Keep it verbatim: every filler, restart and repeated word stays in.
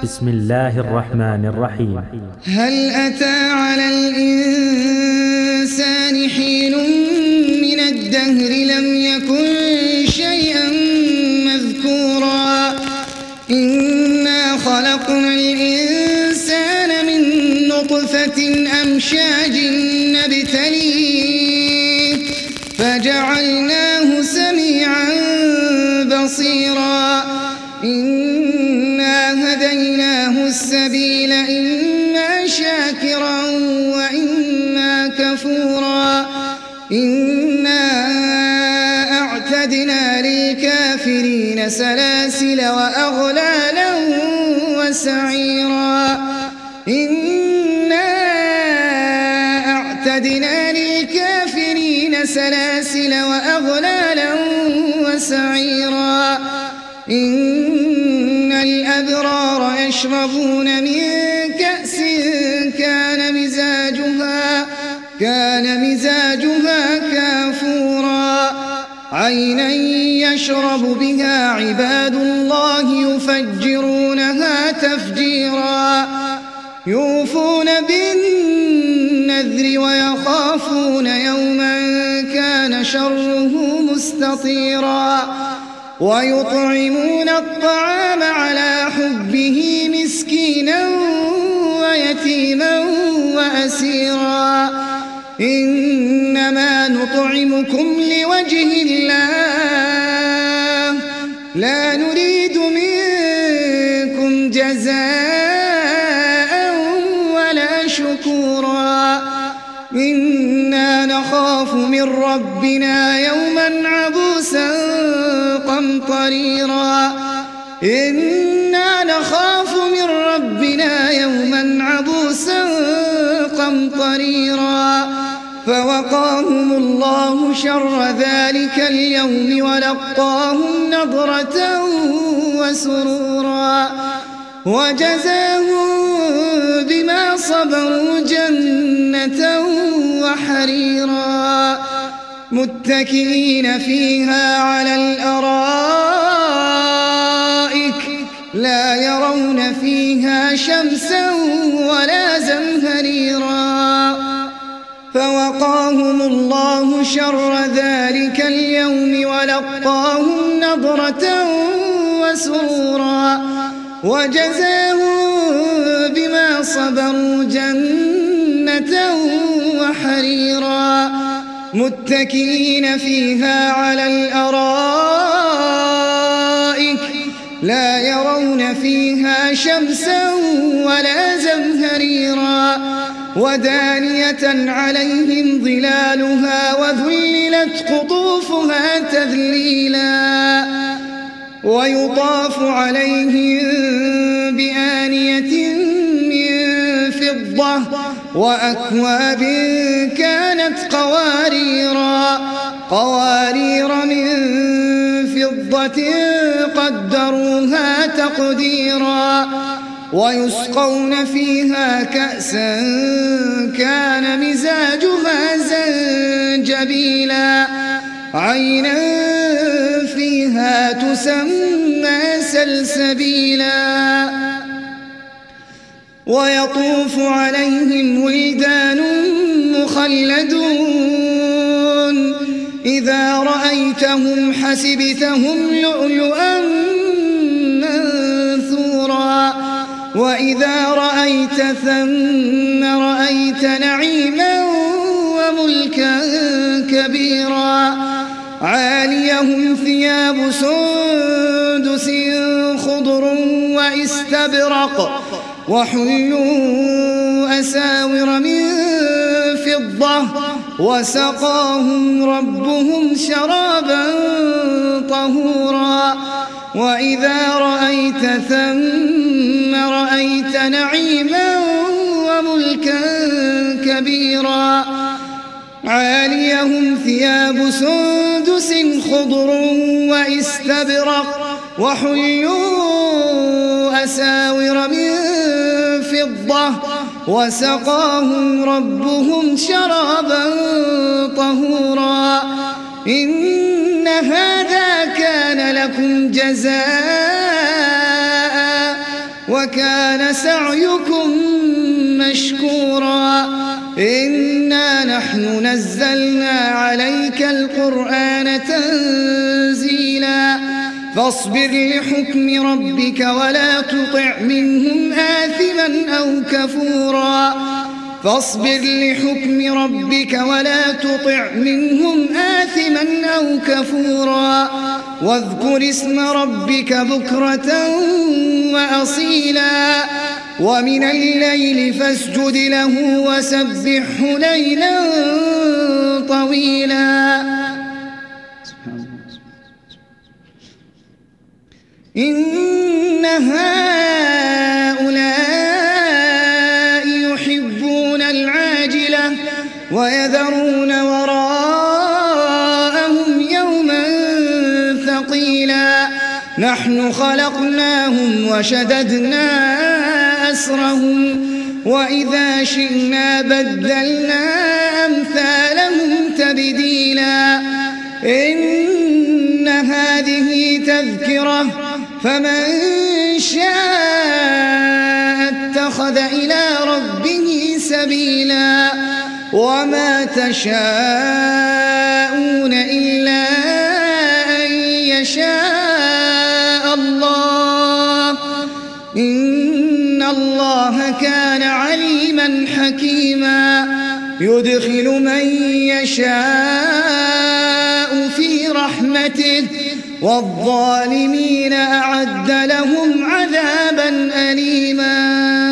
بسم الله الرحمن الرحيم. هل أتى على الإنسان حين من الدهر لم يكن شيئا مذكورا إنا خلقنا الإنسان من نطفة أمشاج نبتليه فجعلناه سميعا بصيرا إنا هديناه السبيل إما شاكرا وإما كفورا إنا أعتدنا للكافرين سلاسل وأغلالا وسعيرا إنا أعتدنا للكافرين سلاسل وأغلالا وسعيرا إن الأبرار يشربون من كأس كان مزاجها كان مزاجها كافورا عينا يشرب بها عباد الله يفجرونها تفجيرا يوفون بالنذر ويخافون يوما كان شره مستطيرا ويطعمون الطعام على حبه مسكينا ويتيما وأسيرا إنما نطعمكم لوجه الله لا نريد منكم جزاء ولا شكورا إنا نخاف من ربنا يوما عبوسا قمطريرا إنا نخاف من ربنا يوما عبوسا قمطريرا فوقاهم الله شر ذلك اليوم ولقاهم نضرة وسرورا وجزاهم بما صبروا جنة وحريرا متكئين فيها على الأرائك لا يرون فيها شمسا ولا زمهريرا فوقاهم الله شر ذلك اليوم ولقاهم نضرة وسرورا وجزاهم بما صبروا جنة وحريرا متكئين فيها على الأرائك لا يرون فيها شمسا ولا زمهريرا ودانية عليهم ظلالها وذللت قطوفها تذليلا ويطاف عليهم بآنية من فضة وأكواب كانت قواريرا قوارير من فضة قدروها تقديرا ويسقون فيها كأسا كان مزاجها زنجبيلا عينا فيها تسمى سلسبيلا ويطوف عليهم ولدان مخلدون إذا رأيتهم حسبتهم لؤلؤا منثورا وإذا رأيت ثم رأيت نعيما وملكا كبيرا عاليهم ثياب سندس خضر واستبرق وحلوا أساور من فضة وسقاهم ربهم شرابا طهورا وإذا رأيت ثم رأيت نعيما وملكا كبيرا عاليهم ثياب سندس خضر واستبرق وحلوا أساور من فضة وسقاهم ربهم شرابا طهورا إن هذا كان لكم جزاء وكان سعيكم مشكورا إنا نحن نزلنا عليك القرآن تنزيلا فاصبر لحكم ربك ولا تطع منهم آثما أو كفورا فاصبر لحكم ربك ولا تطع منهم آثما أو كفورا واذكر اسم ربك بكرة وأصيلا ومن الليل فاسجد له وسبحه ليلا طويلا إن هؤلاء يحبون العاجلة ويذرون وراءهم يوما ثقيلا نحن خلقناهم وشددنا أسرهم وإذا شئنا بدلنا أمثالهم تبديلا إن هذه تذكرة فمن شاء اتخذ إلى ربه سبيلا وما تشاءون إلا أن يشاء الله إن الله كان عليما حكيما يدخل من يشاء في رحمته والظالمين أعد لهم عذابا أليما